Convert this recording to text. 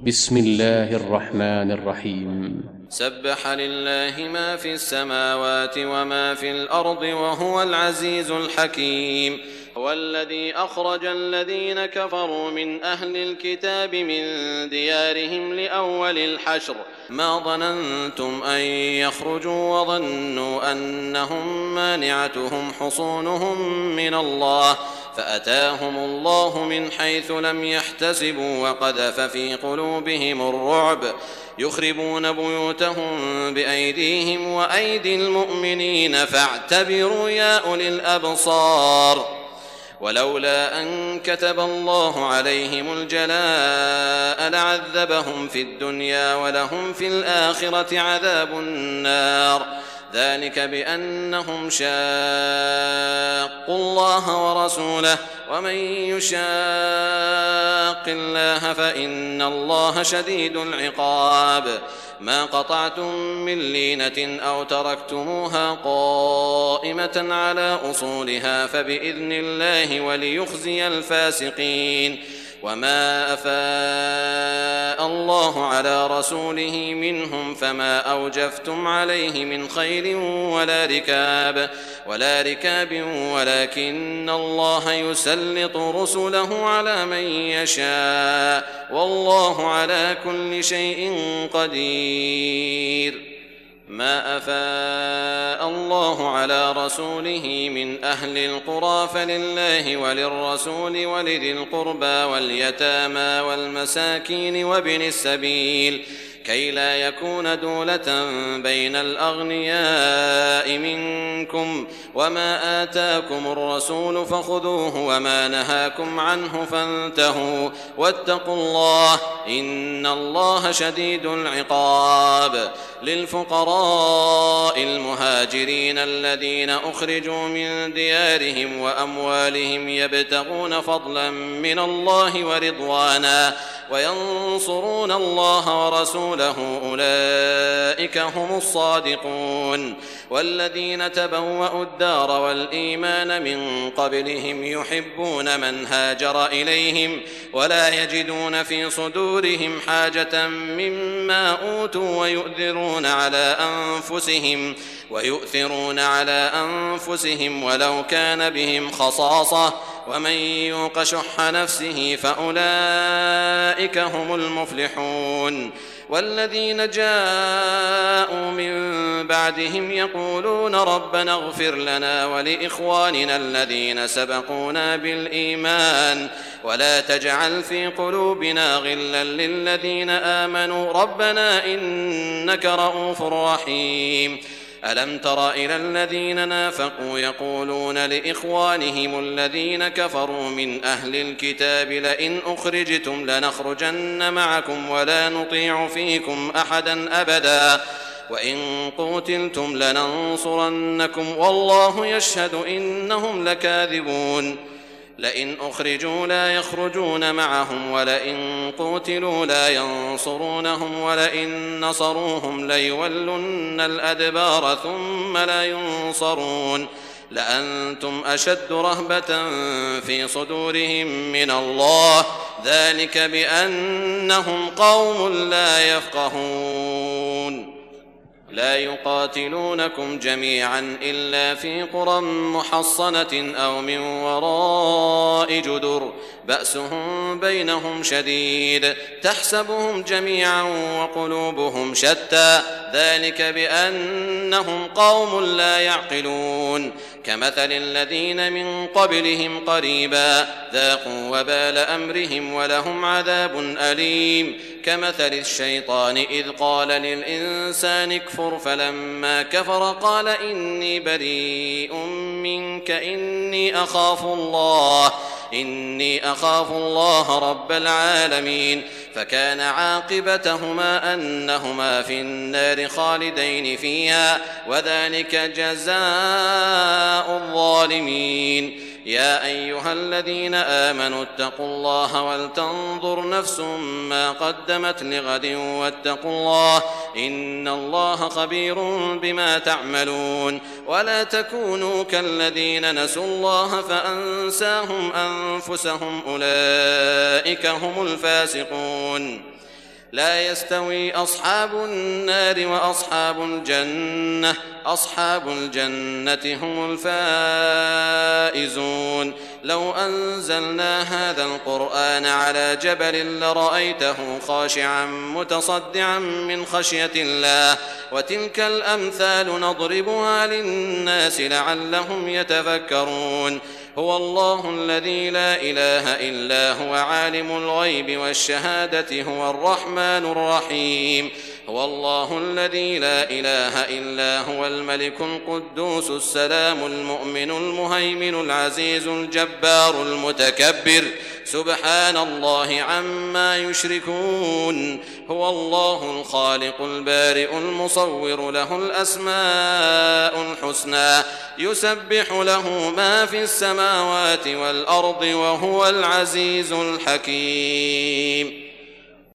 بسم الله الرحمن الرحيم. سبح لله ما في السماوات وما في الأرض وهو العزيز الحكيم. هو الذي أخرج الذين كفروا من أهل الكتاب من ديارهم لأول الحشر ما ظننتم أن يخرجوا وظنوا أنهم مانعتهم حصونهم من الله فأتاهم الله من حيث لم يحتسبوا وقذف في قلوبهم الرعب يخربون بيوتهم بأيديهم وأيدي المؤمنين فاعتبروا يا أولي الأبصار. ولولا أن كتب الله عليهم الجلاء لعذبهم في الدنيا ولهم في الآخرة عذاب النار ذلك بأنهم شاقوا الله ورسوله ومن يشاق الله فإن الله شديد العقاب. ما قطعتم من لينة أو تركتموها قائمة على أصولها فبإذن الله وليخزي الفاسقين. وما أفاء الله على رسوله منهم فما أوجفتم عليه من خيل ولا ركاب ولكن الله يسلط رسله على من يشاء والله على كل شيء قدير. ما أفاء الله على رسوله من أهل القرى فلله وللرسول ولذي القربى واليتامى والمساكين وابن السبيل كي لا يكون دولة بين الأغنياء منكم وما آتاكم الرسول فخذوه وما نهاكم عنه فانتهوا واتقوا الله إن الله شديد العقاب. للفقراء المهاجرين الذين أخرجوا من ديارهم وأموالهم يبتغون فضلا من الله ورضوانا وينصرون الله ورسوله أولئك هم الصادقون. والذين تبوأوا الدار والإيمان من قبلهم يحبون من هاجر إليهم ولا يجدون في صدورهم حاجة مما أوتوا ويؤثرون على أنفسهم ولو كان بهم خصاصة ومن يوق شح نفسه فأولئك هم المفلحون. والذين جاءوا من بعدهم يقولون ربنا اغفر لنا ولإخواننا الذين سبقونا بالإيمان ولا تجعل في قلوبنا غلا للذين آمنوا ربنا إنك رؤوف رحيم. ألم تر إلى الذين نافقوا يقولون لإخوانهم الذين كفروا من أهل الكتاب لئن أخرجتم لنخرجن معكم ولا نطيع فيكم أحدا أبدا وإن قوتلتم لننصرنكم والله يشهد إنهم لكاذبون. لئن أخرجوا لا يخرجون معهم ولئن قوتلوا لا ينصرونهم ولئن نصروهم ليولن الأدبار ثم لا ينصرون لأنتم أشد رهبة في صدورهم من الله ذلك بأنهم قوم لا يفقهون. لا يقاتلونكم جميعا إلا في قرى محصنة أو من وراء جدر بأسهم بينهم شديد تحسبهم جميعا وقلوبهم شتى ذلك بأنهم قوم لا يعقلون. كمثل الذين من قبلهم قريبا ذاقوا وبال أمرهم ولهم عذاب أليم. كمثل الشيطان إذ قال للإنسان اكفر فلما كفر قال إني بريء منك إني أخاف الله رب العالمين. فكان عاقبتهما أنهما في النار خالدين فيها وذلك جزاء الظالمين. يا أيها الذين آمنوا اتقوا الله ولتنظر نفس ما قدمت لغد واتقوا الله إن الله خبير بما تعملون. ولا تكونوا كالذين نسوا الله فأنساهم أنفسهم أولئك هم الفاسقون. لا يستوي أصحاب النار وأصحاب الجنة، أصحاب الجنة هم الفائزون. لو أنزلنا هذا القرآن على جبل لرأيته خاشعا متصدعا من خشية الله، وتلك الأمثال نضربها للناس لعلهم يتفكرون. هو الله الذي لا إله إلا هو عالم الغيب والشهادة هو الرحمن الرحيم. هو الله الذي لا إله إلا هو الملك القدوس السلام المؤمن المهيمن العزيز الجبار المتكبر، سبحان الله عما يشركون. هو الله الخالق البارئ المصور، له الأسماء الحسنى، يسبح له ما في السماوات والأرض وهو العزيز الحكيم.